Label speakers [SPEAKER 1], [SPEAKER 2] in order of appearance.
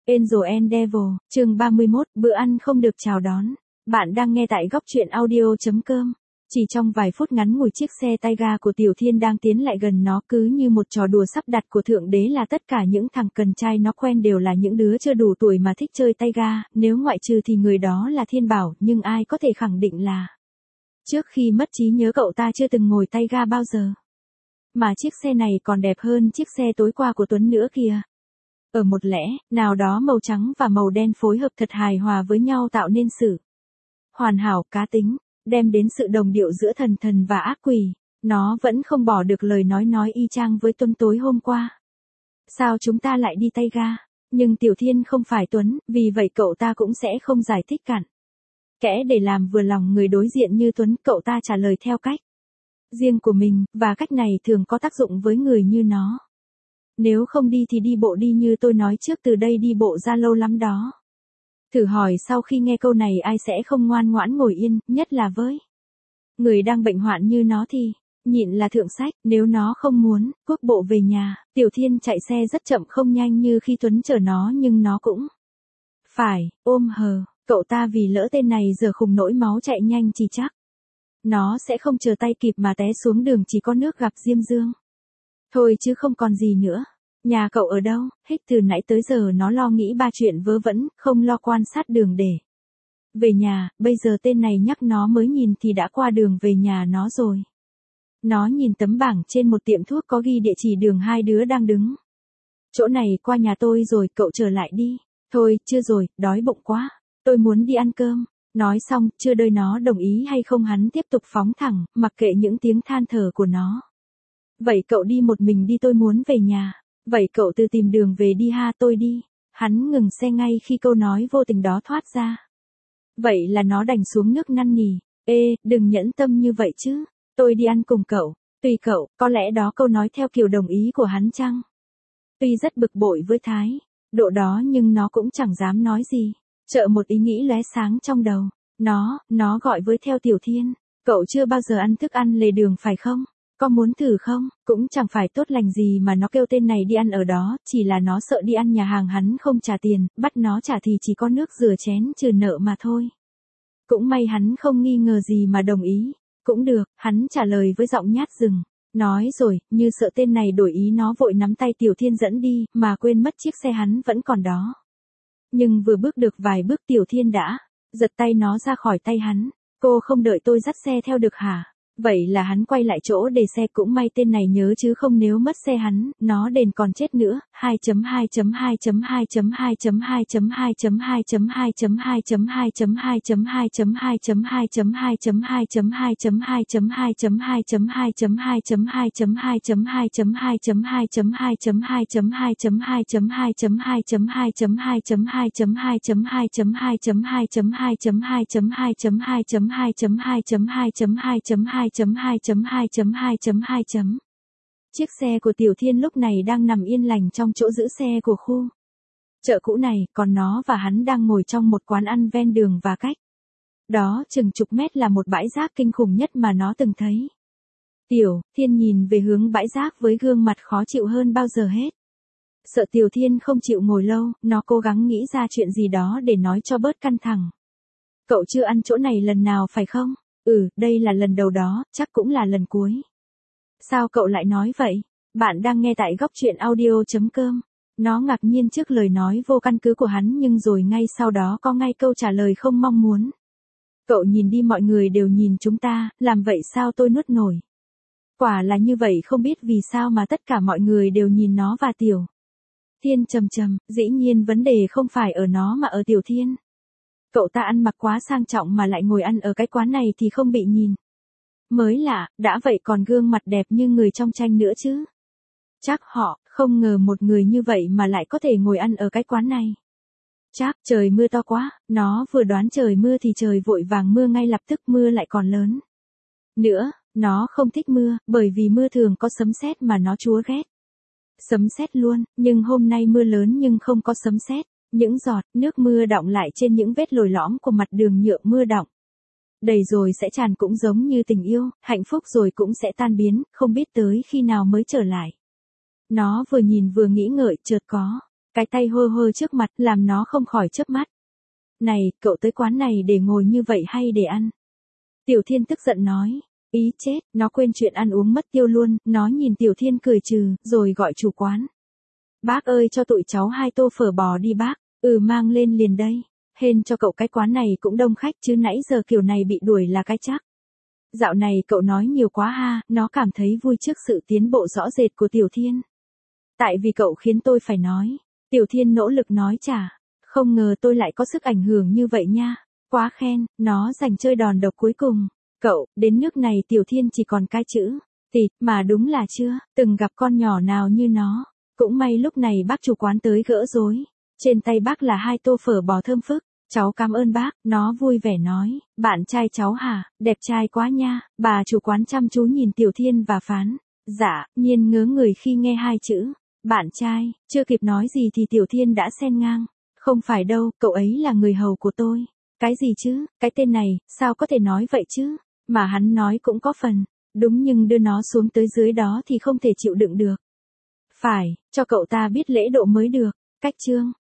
[SPEAKER 1] Angel and Devil, chương 31, bữa ăn không được chào đón. Bạn đang nghe tại góc truyện audio.com. Chỉ trong vài phút ngắn ngủi chiếc xe tay ga của Tiểu Thiên đang tiến lại gần nó cứ như một trò đùa sắp đặt của Thượng Đế là tất cả những thằng cần trai nó quen đều là những đứa chưa đủ tuổi mà thích chơi tay ga, nếu ngoại trừ thì người đó là Thiên Bảo, nhưng ai có thể khẳng định là trước khi mất trí nhớ cậu ta chưa từng ngồi tay ga bao giờ. Mà chiếc xe này còn đẹp hơn chiếc xe tối qua của Tuấn nữa kìa. Ở một lẽ nào đó màu trắng và màu đen phối hợp thật hài hòa với nhau tạo nên sự hoàn hảo cá tính, đem đến sự đồng điệu giữa thần thần và ác quỷ. Nó vẫn không bỏ được lời nói y chang với Tuấn tối hôm qua. Sao chúng ta lại đi tay ga? Nhưng Tiểu Thiên không phải Tuấn, vì vậy cậu ta cũng sẽ không giải thích cặn kẽ để làm vừa lòng người đối diện như Tuấn. Cậu ta trả lời theo cách riêng của mình, và cách này thường có tác dụng với người như nó. Nếu không đi thì đi bộ đi, như tôi nói trước, từ đây đi bộ ra lâu lắm đó. Thử hỏi sau khi nghe câu này ai sẽ không ngoan ngoãn ngồi yên, nhất là với người đang bệnh hoạn như nó thì nhịn là thượng sách. Nếu nó không muốn quốc bộ về nhà, Tiểu Thiên chạy xe rất chậm, không nhanh như khi Tuấn chở nó, nhưng nó cũng phải ôm hờ cậu ta, vì lỡ tên này giờ khùng nỗi máu chạy nhanh chỉ chắc nó sẽ không chờ tay kịp mà té xuống đường, chỉ có nước gặp diêm dương thôi chứ không còn gì nữa. Nhà cậu ở đâu? Hích từ nãy tới giờ nó lo nghĩ ba chuyện vớ vẩn, không lo quan sát đường để về nhà. Bây giờ tên này nhắc nó mới nhìn thì đã qua đường về nhà nó rồi. Nó nhìn tấm bảng trên một tiệm thuốc có ghi địa chỉ đường, hai đứa đang đứng chỗ này qua nhà tôi rồi, cậu trở lại đi. Thôi, chưa rồi, đói bụng quá. Tôi muốn đi ăn cơm. Nói xong, chưa đợi nó đồng ý hay không hắn tiếp tục phóng thẳng, mặc kệ những tiếng than thở của nó. Vậy cậu đi một mình đi, tôi muốn về nhà. Vậy cậu tự tìm đường về đi ha, tôi đi. Hắn ngừng xe ngay khi câu nói vô tình đó thoát ra. Vậy là nó đành xuống nước năn nỉ. Ê, đừng nhẫn tâm như vậy chứ. Tôi đi ăn cùng cậu. Tùy cậu, có lẽ đó câu nói theo kiểu đồng ý của hắn chăng? Tuy rất bực bội với thái độ đó nhưng nó cũng chẳng dám nói gì. Chợ một ý nghĩ lóe sáng trong đầu. Nó gọi với theo Tiểu Thiên. Cậu chưa bao giờ ăn thức ăn lề đường phải không? Có muốn thử không? Cũng chẳng phải tốt lành gì mà nó kêu tên này đi ăn ở đó, chỉ là nó sợ đi ăn nhà hàng hắn không trả tiền, bắt nó trả thì chỉ có nước rửa chén trừ nợ mà thôi. Cũng may hắn không nghi ngờ gì mà đồng ý. Cũng được, hắn trả lời với giọng nhát rừng. Nói rồi, như sợ tên này đổi ý, nó vội nắm tay Tiểu Thiên dẫn đi, mà quên mất chiếc xe hắn vẫn còn đó. Nhưng vừa bước được vài bước Tiểu Thiên đã giật tay nó ra khỏi tay hắn. Cô không đợi tôi dắt xe theo được hả? Vậy là hắn quay lại chỗ để xe. Cũng may tên này nhớ chứ không nếu mất xe hắn, nó đền còn chết nữa. 2.2.2.2.2.2.2.2.2.2.2.2.2.2.2.2.2.2.2. Chiếc xe của Tiểu Thiên lúc này đang nằm yên lành trong chỗ giữ xe của khu chợ cũ này, còn nó và hắn đang ngồi trong một quán ăn ven đường, và cách đó chừng chục mét là một bãi rác kinh khủng nhất mà nó từng thấy. Tiểu Thiên nhìn về hướng bãi rác với gương mặt khó chịu hơn bao giờ hết. Sợ Tiểu Thiên không chịu ngồi lâu, nó cố gắng nghĩ ra chuyện gì đó để nói cho bớt căng thẳng. Cậu chưa ăn chỗ này lần nào phải không? Đây là lần đầu đó, chắc cũng là lần cuối. Sao cậu lại nói vậy? Bạn đang nghe tại góc truyện audio.com. Nó ngạc nhiên trước lời nói vô căn cứ của hắn, nhưng rồi ngay sau đó có ngay câu trả lời không mong muốn. Cậu nhìn đi, mọi người đều nhìn chúng ta, làm vậy sao tôi nuốt nổi? Quả là như vậy, không biết vì sao mà tất cả mọi người đều nhìn nó và Tiểu Thiên trầm trầm. Dĩ nhiên vấn đề không phải ở nó mà ở Tiểu Thiên. Cậu ta ăn mặc quá sang trọng mà lại ngồi ăn ở cái quán này thì không bị nhìn mới lạ, đã vậy còn gương mặt đẹp như người trong tranh nữa chứ. Chắc họ không ngờ một người như vậy mà lại có thể ngồi ăn ở cái quán này. Chắc trời mưa to quá, nó vừa đoán trời mưa thì trời vội vàng mưa ngay lập tức, mưa lại còn lớn nữa. Nó không thích mưa, bởi vì mưa thường có sấm sét mà nó chúa ghét sấm sét luôn, nhưng hôm nay mưa lớn nhưng không có sấm sét. Những giọt nước mưa đọng lại trên những vết lồi lõm của mặt đường nhựa mưa đọng đầy rồi sẽ tràn, cũng giống như tình yêu, hạnh phúc rồi cũng sẽ tan biến, không biết tới khi nào mới trở lại. Nó vừa nhìn vừa nghĩ ngợi, chợt có Cái tay hơ hơ trước mặt làm nó không khỏi chớp mắt. Này, cậu tới quán này để ngồi như vậy hay để ăn? Tiểu Thiên tức giận nói. Ý chết, nó quên chuyện ăn uống mất tiêu luôn, nó nhìn Tiểu Thiên cười trừ, rồi gọi chủ quán. Bác ơi cho tụi cháu 2 tô phở bò đi bác. Mang lên liền đây. Hên cho cậu cái quán này cũng đông khách chứ nãy giờ kiểu này bị đuổi là cái chắc. Dạo này cậu nói nhiều quá ha, nó cảm thấy vui trước sự tiến bộ rõ rệt của Tiểu Thiên. Tại vì cậu khiến tôi phải nói. Tiểu Thiên nỗ lực nói trả. Không ngờ tôi lại có sức ảnh hưởng như vậy nha. Quá khen, nó giành chơi đòn độc cuối cùng. Cậu, đến nước này Tiểu Thiên chỉ còn cái chữ tịt mà đúng là chưa từng gặp con nhỏ nào như nó. Cũng may lúc này bác chủ quán tới gỡ rối. Trên tay bác là 2 tô phở bò thơm phức. Cháu cảm ơn bác, nó vui vẻ nói. Bạn trai cháu hả, đẹp trai quá nha. Bà chủ quán chăm chú nhìn Tiểu Thiên và phán. Dạ, nhiên ngớ người khi nghe 2 chữ. Bạn trai, chưa kịp nói gì thì Tiểu Thiên đã xen ngang. Không phải đâu, cậu ấy là người hầu của tôi. Cái gì chứ, cái tên này, sao có thể nói vậy chứ? Mà hắn nói cũng có phần. Đúng nhưng đưa nó xuống tới dưới đó thì không thể chịu đựng được. Phải, cho cậu ta biết lễ độ mới được. Cách chương.